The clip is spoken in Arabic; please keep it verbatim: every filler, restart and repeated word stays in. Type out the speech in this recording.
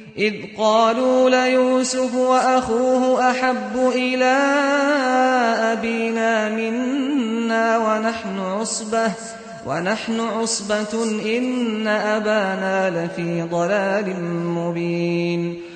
إذ قالوا ليوسف وأخوه أحب إلى أبينا منا ونحن عصبة ونحن عصبة إن أبانا لفي ضلال مبين